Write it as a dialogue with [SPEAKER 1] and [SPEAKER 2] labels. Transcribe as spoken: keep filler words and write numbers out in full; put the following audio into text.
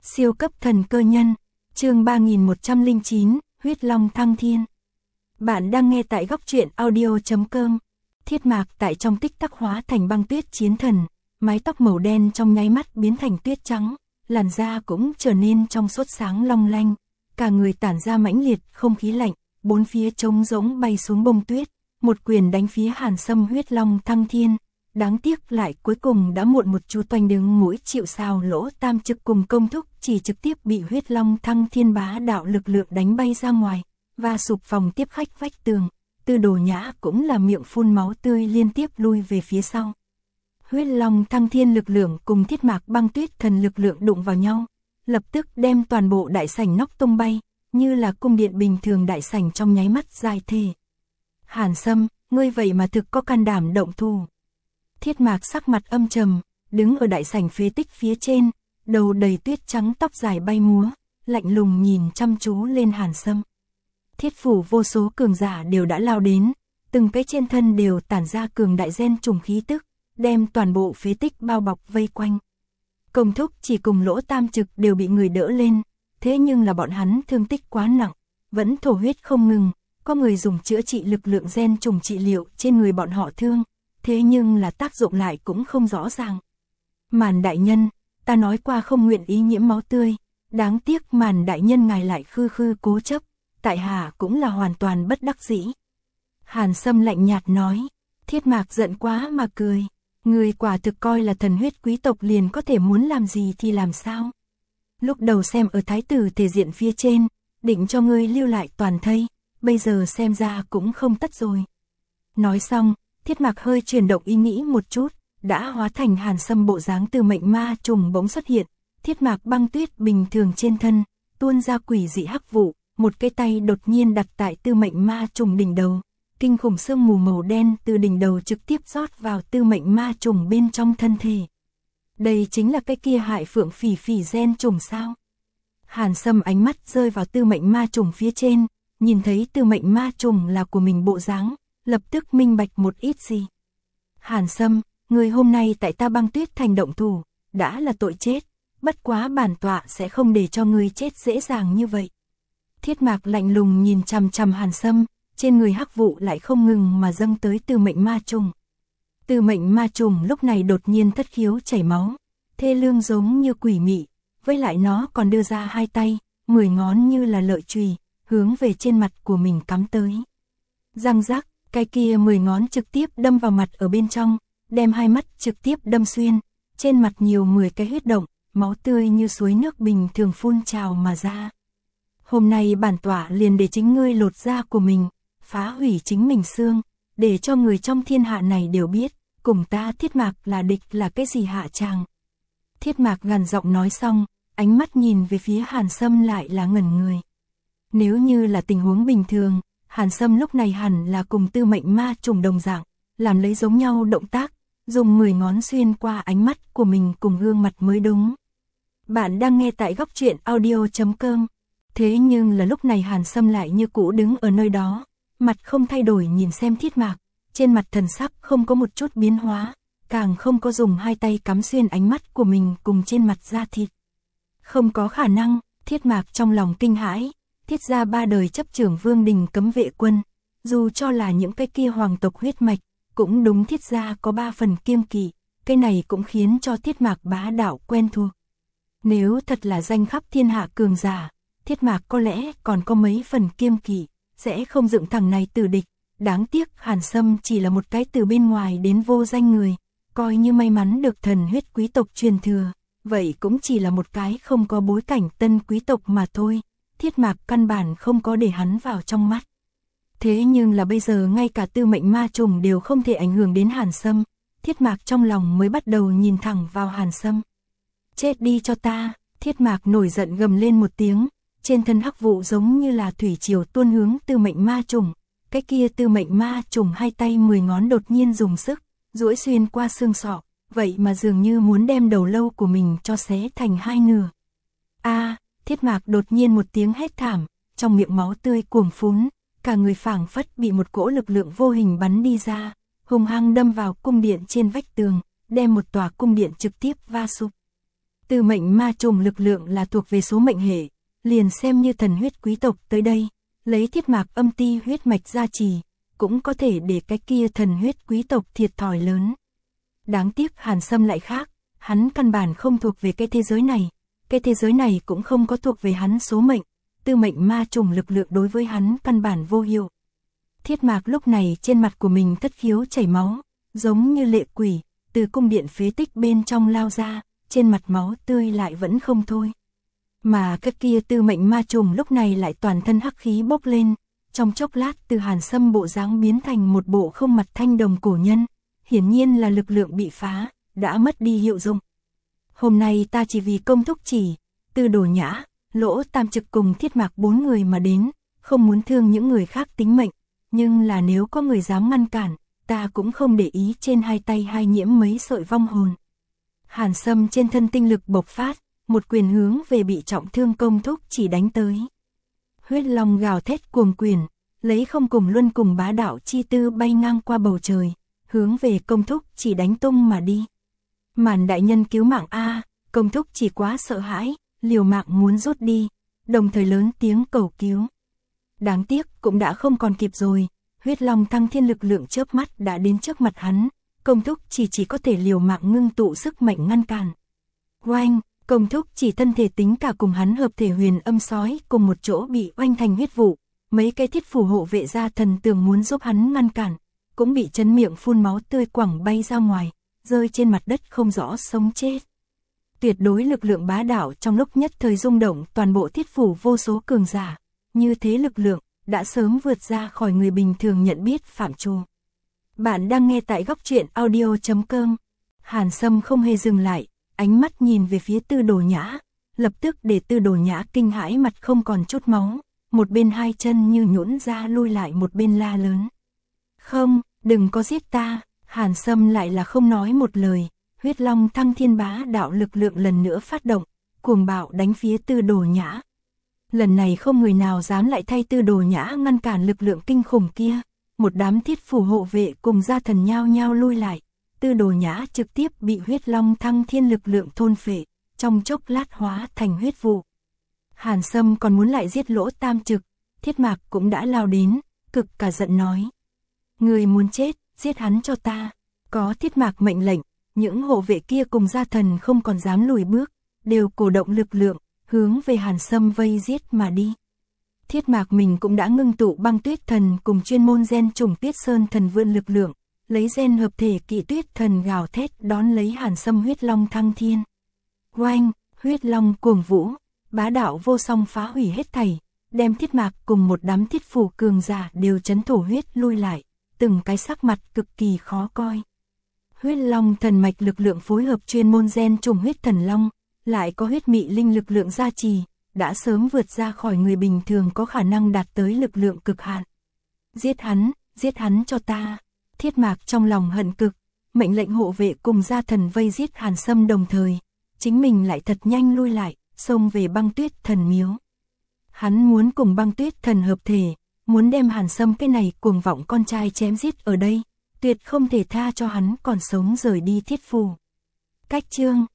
[SPEAKER 1] Siêu cấp thần cơ nhân, chương ba nghìn một trăm lẻ chín, huyết long thăng thiên. Bạn đang nghe tại góc truyện audio chấm com. Thiết Mạc tại trong tích tắc hóa thành băng tuyết chiến thần, mái tóc màu đen trong nháy mắt biến thành tuyết trắng, làn da cũng trở nên trong suốt sáng long lanh, cả người tản ra mãnh liệt không khí lạnh, bốn phía trống rỗng bay xuống bông tuyết, một quyền đánh phía Hàn Sâm huyết long thăng thiên. Đáng tiếc lại cuối cùng đã muộn một chút, toanh đứng mũi chịu sào lỗ tam trực cùng công thúc chỉ trực tiếp bị huyết long thăng thiên bá đạo lực lượng đánh bay ra ngoài, và sụp phòng tiếp khách vách tường. Tư Đồ Nhã cũng là miệng phun máu tươi liên tiếp lui về phía sau. Huyết long thăng thiên lực lượng cùng Thiết Mạc băng tuyết thần lực lượng đụng vào nhau, lập tức đem toàn bộ đại sảnh nóc tung bay, như là cung điện bình thường đại sảnh trong nháy mắt dài thề. Hàn Sâm, ngươi vậy mà thực có can đảm động thủ. Thiết Mạc sắc mặt âm trầm, đứng ở đại sảnh phế tích phía trên, đầu đầy tuyết trắng tóc dài bay múa, lạnh lùng nhìn chăm chú lên Hàn Sâm. Thiết phủ vô số cường giả đều đã lao đến, từng cái trên thân đều tản ra cường đại gen trùng khí tức, đem toàn bộ phế tích bao bọc vây quanh. Công thúc chỉ cùng lỗ tam trực đều bị người đỡ lên, thế nhưng là bọn hắn thương tích quá nặng, vẫn thổ huyết không ngừng, có người dùng chữa trị lực lượng gen trùng trị liệu trên người bọn họ thương. Thế nhưng là tác dụng lại cũng không rõ ràng. Màn đại nhân, ta nói qua không nguyện ý nhiễm máu tươi, đáng tiếc Màn đại nhân ngài lại khư khư cố chấp, tại hạ cũng là hoàn toàn bất đắc dĩ. Hàn Sâm lạnh nhạt nói. Thiết Mạc giận quá mà cười, người quả thực coi là thần huyết quý tộc liền có thể muốn làm gì thì làm sao. Lúc đầu xem ở thái tử thể diện phía trên, định cho ngươi lưu lại toàn thây, bây giờ xem ra cũng không tất rồi. Nói xong, Thiết Mạc hơi chuyển động ý nghĩ một chút, đã hóa thành Hàn Sâm bộ dáng từ mệnh ma trùng bỗng xuất hiện. Thiết Mạc băng tuyết bình thường trên thân, tuôn ra quỷ dị hắc vụ, một cái tay đột nhiên đặt tại tư mệnh ma trùng đỉnh đầu. Kinh khủng sương mù màu đen từ đỉnh đầu trực tiếp rót vào tư mệnh ma trùng bên trong thân thể. Đây chính là cái kia hại phượng phỉ phỉ gen trùng sao? Hàn Sâm ánh mắt rơi vào tư mệnh ma trùng phía trên, nhìn thấy tư mệnh ma trùng là của mình bộ dáng, lập tức minh bạch một ít gì. Hàn Sâm, người hôm nay tại ta băng tuyết thành động thủ, đã là tội chết, bất quá bản tọa sẽ không để cho ngươi chết dễ dàng như vậy. Thiết Mạc lạnh lùng nhìn chằm chằm Hàn Sâm, trên người hắc vụ lại không ngừng mà dâng tới tư mệnh ma trùng. Tư mệnh ma trùng lúc này đột nhiên thất khiếu chảy máu, thê lương giống như quỷ mị, với lại nó còn đưa ra hai tay, mười ngón như là lợi chùy, hướng về trên mặt của mình cắm tới. Răng rắc, cái kia mười ngón trực tiếp đâm vào mặt ở bên trong, đem hai mắt trực tiếp đâm xuyên, trên mặt nhiều mười cái huyết động, máu tươi như suối nước bình thường phun trào mà ra. Hôm nay bản tọa liền để chính ngươi lột da của mình, phá hủy chính mình xương, để cho người trong thiên hạ này đều biết, cùng ta Thiết Mạc là địch là cái gì hạ tràng. Thiết Mạc gằn giọng nói xong, ánh mắt nhìn về phía Hàn Sâm lại là ngẩn người. Nếu như là tình huống bình thường, Hàn Sâm lúc này hẳn là cùng tư mệnh ma trùng đồng dạng, làm lấy giống nhau động tác, dùng mười ngón xuyên qua ánh mắt của mình cùng gương mặt mới đúng. Bạn đang nghe tại góc truyện audio chấm com. Thế nhưng là lúc này Hàn Sâm lại như cũ đứng ở nơi đó, mặt không thay đổi nhìn xem Thiết Mạc, trên mặt thần sắc không có một chút biến hóa, càng không có dùng hai tay cắm xuyên ánh mắt của mình cùng trên mặt da thịt. Không có khả năng, Thiết Mạc trong lòng kinh hãi. Thiết gia ba đời chấp trưởng vương đình cấm vệ quân, dù cho là những cái kia hoàng tộc huyết mạch, cũng đúng Thiết gia có ba phần kiêng kỵ, cái này cũng khiến cho Thiết Mạc bá đạo quen thuộc. Nếu thật là danh khắp thiên hạ cường giả, Thiết Mạc có lẽ còn có mấy phần kiêng kỵ, sẽ không dựng thằng này tử địch. Đáng tiếc Hàn Sâm chỉ là một cái từ bên ngoài đến vô danh người, coi như may mắn được thần huyết quý tộc truyền thừa, vậy cũng chỉ là một cái không có bối cảnh tân quý tộc mà thôi. Thiết Mạc căn bản không có để hắn vào trong mắt. Thế nhưng là bây giờ ngay cả tư mệnh ma trùng đều không thể ảnh hưởng đến Hàn Sâm, Thiết Mạc trong lòng mới bắt đầu nhìn thẳng vào Hàn Sâm. Chết đi cho ta, Thiết Mạc nổi giận gầm lên một tiếng, trên thân hắc vụ giống như là thủy triều tuôn hướng tư mệnh ma trùng, cái kia tư mệnh ma trùng hai tay mười ngón đột nhiên dùng sức, duỗi xuyên qua xương sọ, vậy mà dường như muốn đem đầu lâu của mình cho xé thành hai nửa. A! Thiết Mạc đột nhiên một tiếng hét thảm, trong miệng máu tươi cuồng phún, cả người phảng phất bị một cỗ lực lượng vô hình bắn đi ra, hung hăng đâm vào cung điện trên vách tường, đem một tòa cung điện trực tiếp va sụp. Tư mệnh ma trùng lực lượng là thuộc về số mệnh hệ, liền xem như thần huyết quý tộc tới đây, lấy thiết mạc âm ti huyết mạch gia trì, cũng có thể để cái kia thần huyết quý tộc thiệt thòi lớn. Đáng tiếc Hàn Sâm lại khác, hắn căn bản không thuộc về cái thế giới này, cái thế giới này cũng không có thuộc về hắn số mệnh, tư mệnh ma trùng lực lượng đối với hắn căn bản vô hiệu. Thiết mạc lúc này trên mặt của mình thất khiếu chảy máu, giống như lệ quỷ, từ cung điện phế tích bên trong lao ra, trên mặt máu tươi lại vẫn không thôi. Mà cái kia tư mệnh ma trùng lúc này lại toàn thân hắc khí bốc lên, trong chốc lát từ Hàn Sâm bộ dáng biến thành một bộ không mặt thanh đồng cổ nhân, hiển nhiên là lực lượng bị phá, đã mất đi hiệu dụng. Hôm nay ta chỉ vì công thúc chỉ, Tư Đồ Nhã, Lỗ Tam Trực cùng Thiết Mạc bốn người mà đến, không muốn thương những người khác tính mệnh, nhưng là nếu có người dám ngăn cản, ta cũng không để ý trên hai tay hai nhiễm mấy sợi vong hồn. Hàn Sâm trên thân tinh lực bộc phát, một quyền hướng về bị trọng thương công thúc chỉ đánh tới. Huyết long gào thét cuồng quyền, lấy không cùng luân cùng bá đạo chi tư bay ngang qua bầu trời, hướng về công thúc chỉ đánh tung mà đi. Màn đại nhân cứu mạng a, công thúc chỉ quá sợ hãi, liều mạng muốn rút đi, đồng thời lớn tiếng cầu cứu. Đáng tiếc cũng đã không còn kịp rồi, huyết long thăng thiên lực lượng chớp mắt đã đến trước mặt hắn, công thúc chỉ chỉ có thể liều mạng ngưng tụ sức mạnh ngăn cản. Oanh, công thúc chỉ thân thể tính cả cùng hắn hợp thể huyền âm sói cùng một chỗ bị oanh thành huyết vụ, mấy cái thiết phù hộ vệ gia thần tường muốn giúp hắn ngăn cản, cũng bị chấn miệng phun máu tươi quẳng bay ra ngoài, rơi trên mặt đất không rõ sống chết. Tuyệt đối lực lượng bá đạo trong lúc nhất thời rung động toàn bộ thiết phủ vô số cường giả, như thế lực lượng đã sớm vượt ra khỏi người bình thường nhận biết phạm trù. Bạn đang nghe tại góc truyện audio chấm com. Hàn Sâm không hề dừng lại, ánh mắt nhìn về phía Tư Đồ Nhã, lập tức để Tư Đồ Nhã kinh hãi mặt không còn chút máu, một bên hai chân như nhũn ra lui lại một bên la lớn. Không, đừng có giết ta. Hàn Sâm lại là không nói một lời, huyết long thăng thiên bá đạo lực lượng lần nữa phát động, cuồng bạo đánh phía Tư Đồ Nhã. Lần này không người nào dám lại thay Tư Đồ Nhã ngăn cản lực lượng kinh khủng kia, một đám thiết phù hộ vệ cùng gia thần nhao nhao lui lại, Tư Đồ Nhã trực tiếp bị huyết long thăng thiên lực lượng thôn phệ, trong chốc lát hóa thành huyết vụ. Hàn Sâm còn muốn lại giết Lỗ Tam Trực, Thiết Mạc cũng đã lao đến, cực cả giận nói. Người muốn chết, giết hắn cho ta. Có Thiết Mạc mệnh lệnh, những hộ vệ kia cùng gia thần không còn dám lùi bước, đều cổ động lực lượng, hướng về Hàn Sâm vây giết mà đi. Thiết Mạc mình cũng đã ngưng tụ băng tuyết thần cùng chuyên môn gen trùng Tiết Sơn thần vươn lực lượng, lấy gen hợp thể Kỵ Tuyết thần gào thét đón lấy Hàn Sâm huyết long thăng thiên. Oanh, huyết long cuồng vũ, bá đạo vô song phá hủy hết thảy, đem Thiết Mạc cùng một đám thiết phủ cường giả đều chấn thổ huyết lui lại, từng cái sắc mặt cực kỳ khó coi. Huyết long thần mạch lực lượng phối hợp chuyên môn gen trùng huyết thần long, lại có huyết mị linh lực lượng gia trì, đã sớm vượt ra khỏi người bình thường có khả năng đạt tới lực lượng cực hạn. Giết hắn, giết hắn cho ta. Thiết Mạc trong lòng hận cực, mệnh lệnh hộ vệ cùng gia thần vây giết Hàn Sâm đồng thời, chính mình lại thật nhanh lui lại, xông về băng tuyết thần miếu. Hắn muốn cùng băng tuyết thần hợp thể, muốn đem Hàn Sâm cái này cuồng vọng con trai chém giết ở đây, tuyệt không thể tha cho hắn còn sống rời đi thiết phù. Cách chương